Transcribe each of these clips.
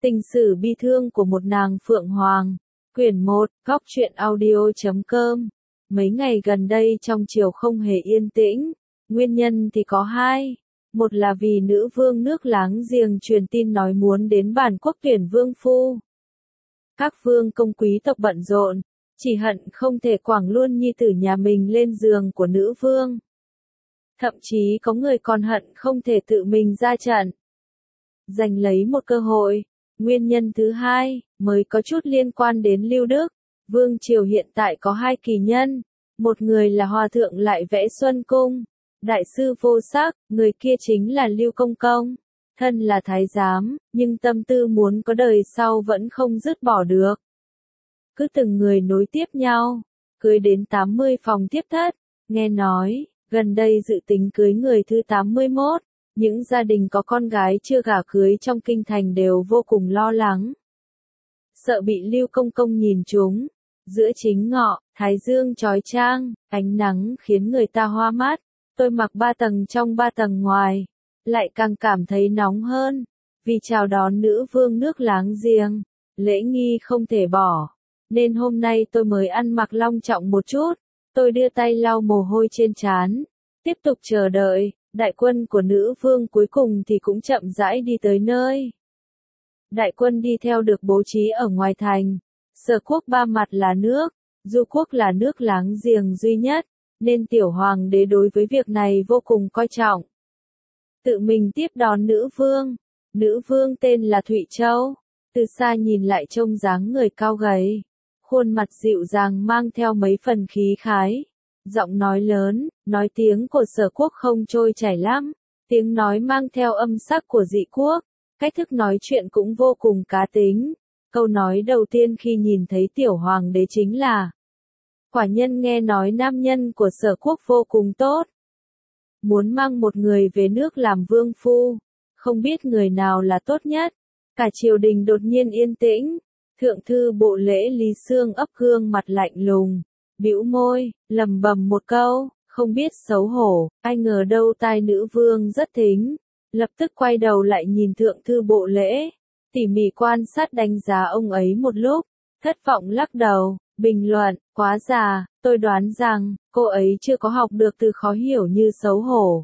Tình sử bi thương của một nàng Phượng Hoàng. Quyển 1, Góc truyện audio.com. Mấy ngày gần đây trong triều không hề yên tĩnh. Nguyên nhân thì có hai. Một là vì nữ vương nước láng giềng truyền tin nói muốn đến bản quốc tuyển vương phu. Các vương công quý tộc bận rộn, chỉ hận không thể quẳng luôn nhi tử nhà mình lên giường của nữ vương. Thậm chí có người còn hận không thể tự mình ra trận, giành lấy một cơ hội. Nguyên nhân thứ hai, mới có chút liên quan đến Lưu Đức. Vương triều hiện tại có hai kỳ nhân, một người là Hòa thượng lại vẽ Xuân Cung, đại sư vô sắc, người kia chính là Lưu Công Công. Thân là thái giám, nhưng tâm tư muốn có đời sau vẫn không dứt bỏ được. Cứ từng người nối tiếp nhau, cưới đến 80 phòng tiếp thất. Nghe nói, gần đây dự tính cưới người thứ 81. Những gia đình có con gái chưa gả cưới trong kinh thành đều vô cùng lo lắng. Sợ bị Lưu Công Công nhìn trúng. Giữa chính ngọ, thái dương chói chang, ánh nắng khiến người ta hoa mắt. Tôi mặc 3 tầng trong 3 tầng ngoài, lại càng cảm thấy nóng hơn. Vì chào đón nữ vương nước láng giềng, lễ nghi không thể bỏ. Nên hôm nay tôi mới ăn mặc long trọng một chút. Tôi đưa tay lau mồ hôi trên trán, tiếp tục chờ đợi. Đại quân của nữ vương cuối cùng thì cũng chậm rãi đi tới nơi. Đại quân đi theo được bố trí ở ngoài thành. Sở quốc ba mặt là nước, Du quốc là nước láng giềng duy nhất, nên tiểu hoàng đế đối với việc này vô cùng coi trọng. Tự mình tiếp đón nữ vương. Nữ vương tên là Thụy Châu. Từ xa nhìn lại trông dáng người cao gầy, khuôn mặt dịu dàng mang theo mấy phần khí khái. Giọng nói lớn, nói tiếng của Sở quốc không trôi chảy lắm, tiếng nói mang theo âm sắc của dị quốc, cách thức nói chuyện cũng vô cùng cá tính. Câu nói đầu tiên khi nhìn thấy tiểu hoàng đế chính là: quả nhân nghe nói nam nhân của Sở quốc vô cùng tốt, muốn mang một người về nước làm vương phu, không biết người nào là tốt nhất. Cả triều đình đột nhiên yên tĩnh. Thượng thư bộ lễ Lý Xương ấp gương mặt lạnh lùng, bĩu môi, lầm bầm một câu, không biết xấu hổ. Ai ngờ đâu tai nữ vương rất thính, lập tức quay đầu lại nhìn thượng thư bộ lễ, tỉ mỉ quan sát đánh giá ông ấy một lúc, thất vọng lắc đầu, bình luận: quá già, tôi đoán rằng cô ấy chưa có học được từ khó hiểu như xấu hổ.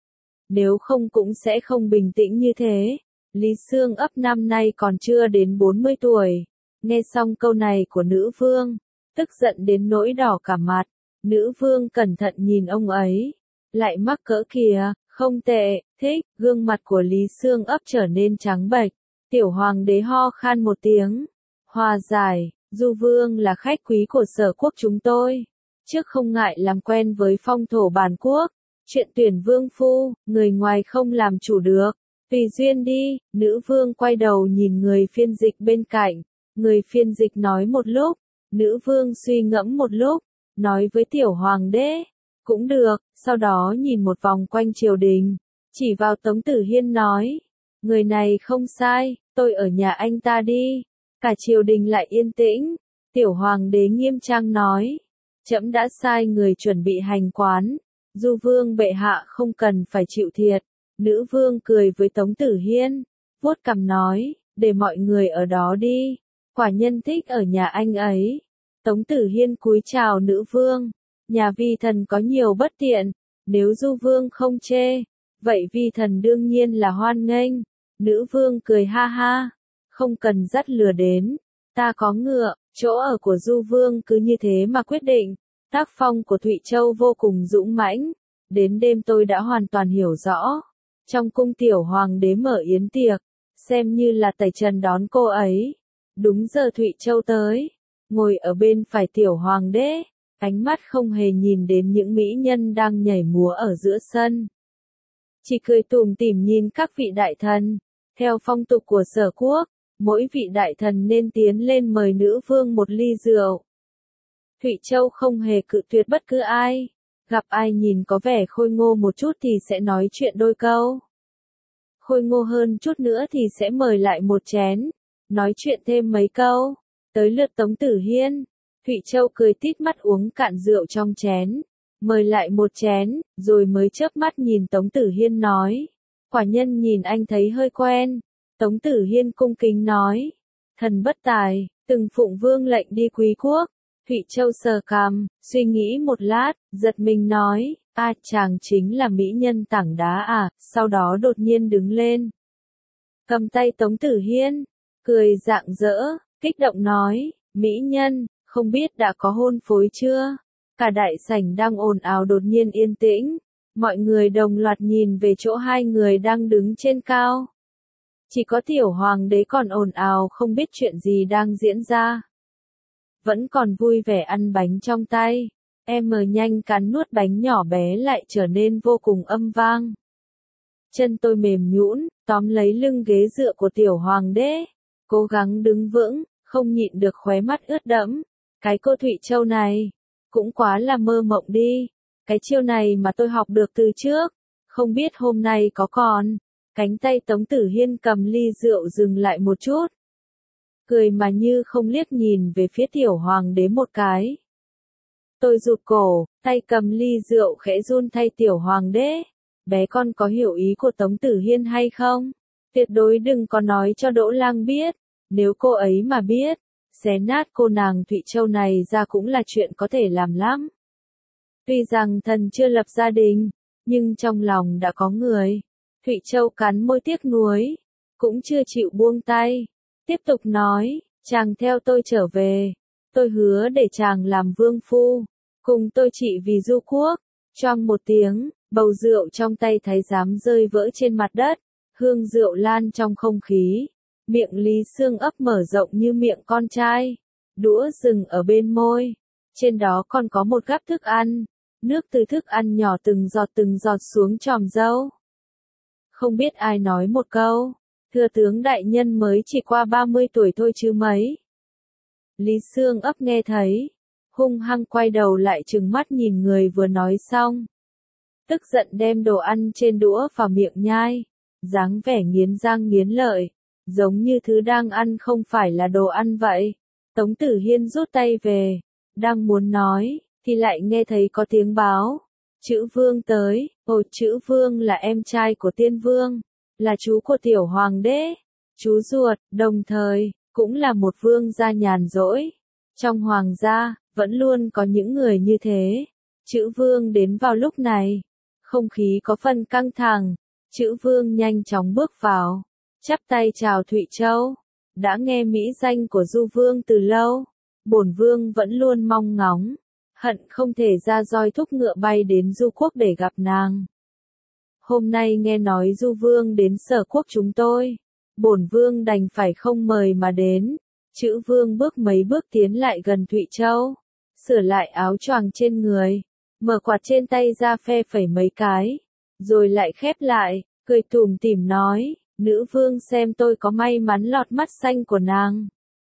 Nếu không cũng sẽ không bình tĩnh như thế. Lý Xương ấp năm nay còn chưa đến 40 tuổi. Nghe xong câu này của nữ vương, tức giận đến nỗi đỏ cả mặt. Nữ vương cẩn thận nhìn ông ấy, lại mắc cỡ kìa, không tệ, thích. Gương mặt của Lý Xương ấp trở nên trắng bệch. Tiểu hoàng đế ho khan một tiếng, hòa giải: Du vương là khách quý của Sở quốc chúng tôi, trước không ngại làm quen với phong thổ bản quốc. Chuyện tuyển vương phu, người ngoài không làm chủ được, tùy duyên đi. Nữ vương quay đầu nhìn người phiên dịch bên cạnh. Người phiên dịch nói một lúc, nữ vương suy ngẫm một lúc, nói với tiểu hoàng đế: cũng được. Sau đó nhìn một vòng quanh triều đình, chỉ vào Tống Tử Hiên nói: người này không sai, tôi ở nhà anh ta đi. Cả triều đình lại yên tĩnh. Tiểu hoàng đế nghiêm trang nói: trẫm đã sai người chuẩn bị hành quán, Du vương bệ hạ không cần phải chịu thiệt. Nữ vương cười với Tống Tử Hiên, vuốt cằm nói: để mọi người ở đó đi, quả nhân thích ở nhà anh ấy. Tống Tử Hiên cúi chào nữ vương: nhà vi thần có nhiều bất tiện, nếu Du vương không chê, vậy vi thần đương nhiên là hoan nghênh. Nữ vương cười ha ha: không cần dắt lừa đến, ta có ngựa. Chỗ ở của Du vương cứ như thế mà quyết định. Tác phong của Thụy Châu vô cùng dũng mãnh, đến đêm tôi đã hoàn toàn hiểu rõ. Trong cung tiểu hoàng đế mở yến tiệc, xem như là tẩy trần đón cô ấy. Đúng giờ Thụy Châu tới, ngồi ở bên phải tiểu hoàng đế, ánh mắt không hề nhìn đến những mỹ nhân đang nhảy múa ở giữa sân. Chỉ cười tủm tỉm nhìn các vị đại thần. Theo phong tục của Sở quốc, mỗi vị đại thần nên tiến lên mời nữ vương một ly rượu. Thụy Châu không hề cự tuyệt bất cứ ai. Gặp ai nhìn có vẻ khôi ngô một chút thì sẽ nói chuyện đôi câu. Khôi ngô hơn chút nữa thì sẽ mời lại một chén, nói chuyện thêm mấy câu. Tới lượt Tống Tử Hiên, Thụy Châu cười tít mắt uống cạn rượu trong chén, mời lại một chén, rồi mới chớp mắt nhìn Tống Tử Hiên nói: quả nhân nhìn anh thấy hơi quen. Tống Tử Hiên cung kính nói. Thần bất tài, từng phụng vương lệnh đi quý quốc. Thụy Châu sờ cằm, suy nghĩ một lát, giật mình nói, chàng chính là mỹ nhân tảng đá à, sau đó đột nhiên đứng lên. Cầm tay Tống Tử Hiên, cười rạng rỡ, kích động nói, mỹ nhân, không biết đã có hôn phối chưa? Cả đại sảnh đang ồn ào đột nhiên yên tĩnh, mọi người đồng loạt nhìn về chỗ hai người đang đứng trên cao. Chỉ có tiểu hoàng đế còn ồn ào không biết chuyện gì đang diễn ra. Vẫn còn vui vẻ ăn bánh trong tay, nhanh cắn nuốt bánh nhỏ bé lại trở nên vô cùng âm vang. Chân tôi mềm nhũn, tóm lấy lưng ghế dựa của tiểu hoàng đế, cố gắng đứng vững, không nhịn được khóe mắt ướt đẫm. Cái cô Thụy Châu này, cũng quá là mơ mộng đi. Cái chiêu này mà tôi học được từ trước, không biết hôm nay có còn. Cánh tay Tống Tử Hiên cầm ly rượu dừng lại một chút. Cười mà như không liếc nhìn về phía tiểu hoàng đế một cái. Tôi rụt cổ, tay cầm ly rượu khẽ run thay tiểu hoàng đế. Bé con có hiểu ý của Tống Tử Hiên hay không? Tuyệt đối đừng có nói cho Đỗ Lang biết. Nếu cô ấy mà biết, xé nát cô nàng Thụy Châu này ra cũng là chuyện có thể làm lắm. Tuy rằng thần chưa lập gia đình, nhưng trong lòng đã có người. Thụy Châu cắn môi tiếc nuối, cũng chưa chịu buông tay. Tiếp tục nói, chàng theo tôi trở về. Tôi hứa để chàng làm vương phu, cùng tôi trị vì du quốc. Choang một tiếng, bầu rượu trong tay thái giám rơi vỡ trên mặt đất, hương rượu lan trong không khí. Miệng Lý Xương ấp mở rộng như miệng con trai, đũa dừng ở bên môi. Trên đó còn có một gắp thức ăn, nước từ thức ăn nhỏ từng giọt xuống tròm dâu. Không biết ai nói một câu, thưa tướng đại nhân mới chỉ qua 30 tuổi thôi chứ mấy. Lý Xương ấp nghe thấy, hung hăng quay đầu lại trừng mắt nhìn người vừa nói xong. Tức giận đem đồ ăn trên đũa vào miệng nhai, dáng vẻ nghiến răng nghiến lợi, giống như thứ đang ăn không phải là đồ ăn vậy. Tống Tử Hiên rút tay về, đang muốn nói, thì lại nghe thấy có tiếng báo. Chữ Vương tới, Chữ Vương là em trai của Tiên Vương, là chú của tiểu hoàng đế, chú ruột, đồng thời, cũng là một vương gia nhàn rỗi. Trong hoàng gia, vẫn luôn có những người như thế. Chữ Vương đến vào lúc này, không khí có phần căng thẳng. Chữ Vương nhanh chóng bước vào, chắp tay chào Thụy Châu. Đã nghe mỹ danh của Du Vương từ lâu, bổn vương vẫn luôn mong ngóng, hận không thể ra roi thúc ngựa bay đến Du quốc để gặp nàng. Hôm nay nghe nói Du Vương đến Sở quốc chúng tôi, bổn vương đành phải không mời mà đến. Chữ Vương bước mấy bước tiến lại gần Thụy Châu, sửa lại áo choàng trên người, mở quạt trên tay ra phe phẩy mấy cái, rồi lại khép lại, cười tủm tỉm nói, nữ vương xem tôi có may mắn lọt mắt xanh của nàng.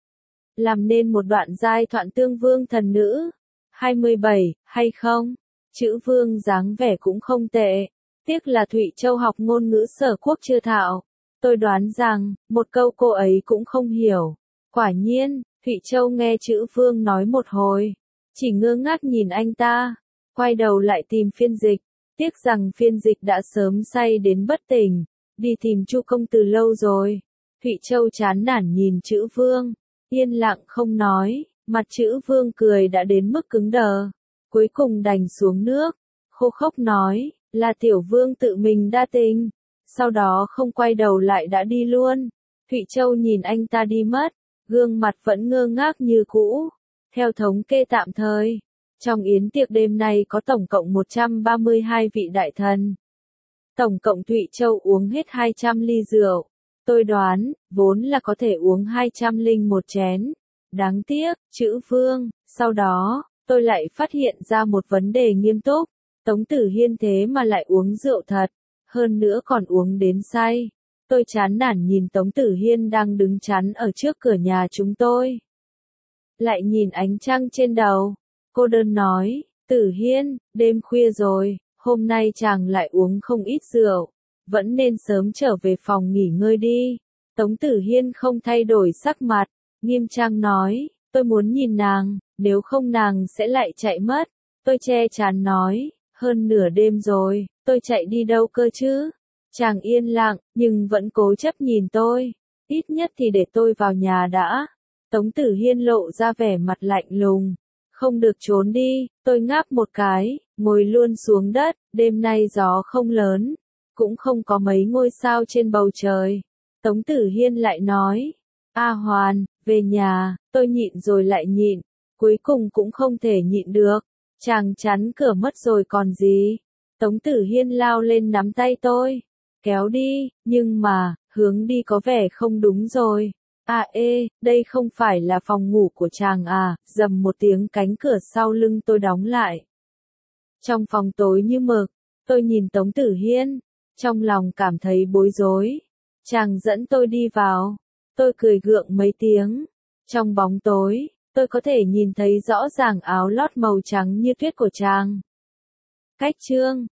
Làm nên một đoạn giai thoại tương vương thần nữ. 27, hay không? Chữ Vương dáng vẻ cũng không tệ. Tiếc là Thụy Châu học ngôn ngữ Sở quốc chưa thạo. Tôi đoán rằng, một câu cô ấy cũng không hiểu. Quả nhiên, Thụy Châu nghe chữ Vương nói một hồi, chỉ ngơ ngác nhìn anh ta, quay đầu lại tìm phiên dịch. Tiếc rằng phiên dịch đã sớm say đến bất tỉnh, đi tìm Chu công từ lâu rồi. Thụy Châu chán nản nhìn chữ Vương, yên lặng không nói, mặt chữ Vương cười đã đến mức cứng đờ. Cuối cùng đành xuống nước, khô khốc nói, là tiểu vương tự mình đa tình. Sau đó không quay đầu lại đã đi luôn. Thụy Châu nhìn anh ta đi mất, gương mặt vẫn ngơ ngác như cũ. Theo thống kê tạm thời, trong yến tiệc đêm nay có tổng cộng 132 vị đại thần. Tổng cộng Thụy Châu uống hết 200 ly rượu. Tôi đoán, vốn là có thể uống 201 chén. Đáng tiếc, chữ Vương. Sau đó, tôi lại phát hiện ra một vấn đề nghiêm túc. Tống Tử Hiên thế mà lại uống rượu thật, hơn nữa còn uống đến say. Tôi chán nản nhìn Tống Tử Hiên đang đứng chắn ở trước cửa nhà chúng tôi. Lại nhìn ánh trăng trên đầu. Cô đơn nói, Tử Hiên, đêm khuya rồi, hôm nay chàng lại uống không ít rượu. Vẫn nên sớm trở về phòng nghỉ ngơi đi. Tống Tử Hiên không thay đổi sắc mặt, nghiêm trang nói, tôi muốn nhìn nàng, nếu không nàng sẽ lại chạy mất. Tôi che chắn nói, hơn nửa đêm rồi, tôi chạy đi đâu cơ chứ? Chàng yên lặng, nhưng vẫn cố chấp nhìn tôi. Ít nhất thì để tôi vào nhà đã. Tống Tử Hiên lộ ra vẻ mặt lạnh lùng. Không được trốn đi, tôi ngáp một cái, ngồi luôn xuống đất, đêm nay gió không lớn, cũng không có mấy ngôi sao trên bầu trời. Tống Tử Hiên lại nói, A Hoàn, về nhà, tôi nhịn rồi lại nhịn, cuối cùng cũng không thể nhịn được. Chàng chắn cửa mất rồi còn gì. Tống Tử Hiên lao lên nắm tay tôi, kéo đi, nhưng mà, hướng đi có vẻ không đúng rồi. À ê, đây không phải là phòng ngủ của chàng à, rầm một tiếng cánh cửa sau lưng tôi đóng lại. Trong phòng tối như mực, tôi nhìn Tống Tử Hiên, trong lòng cảm thấy bối rối. Chàng dẫn tôi đi vào, tôi cười gượng mấy tiếng. Trong bóng tối, tôi có thể nhìn thấy rõ ràng áo lót màu trắng như tuyết của chàng. Cách chương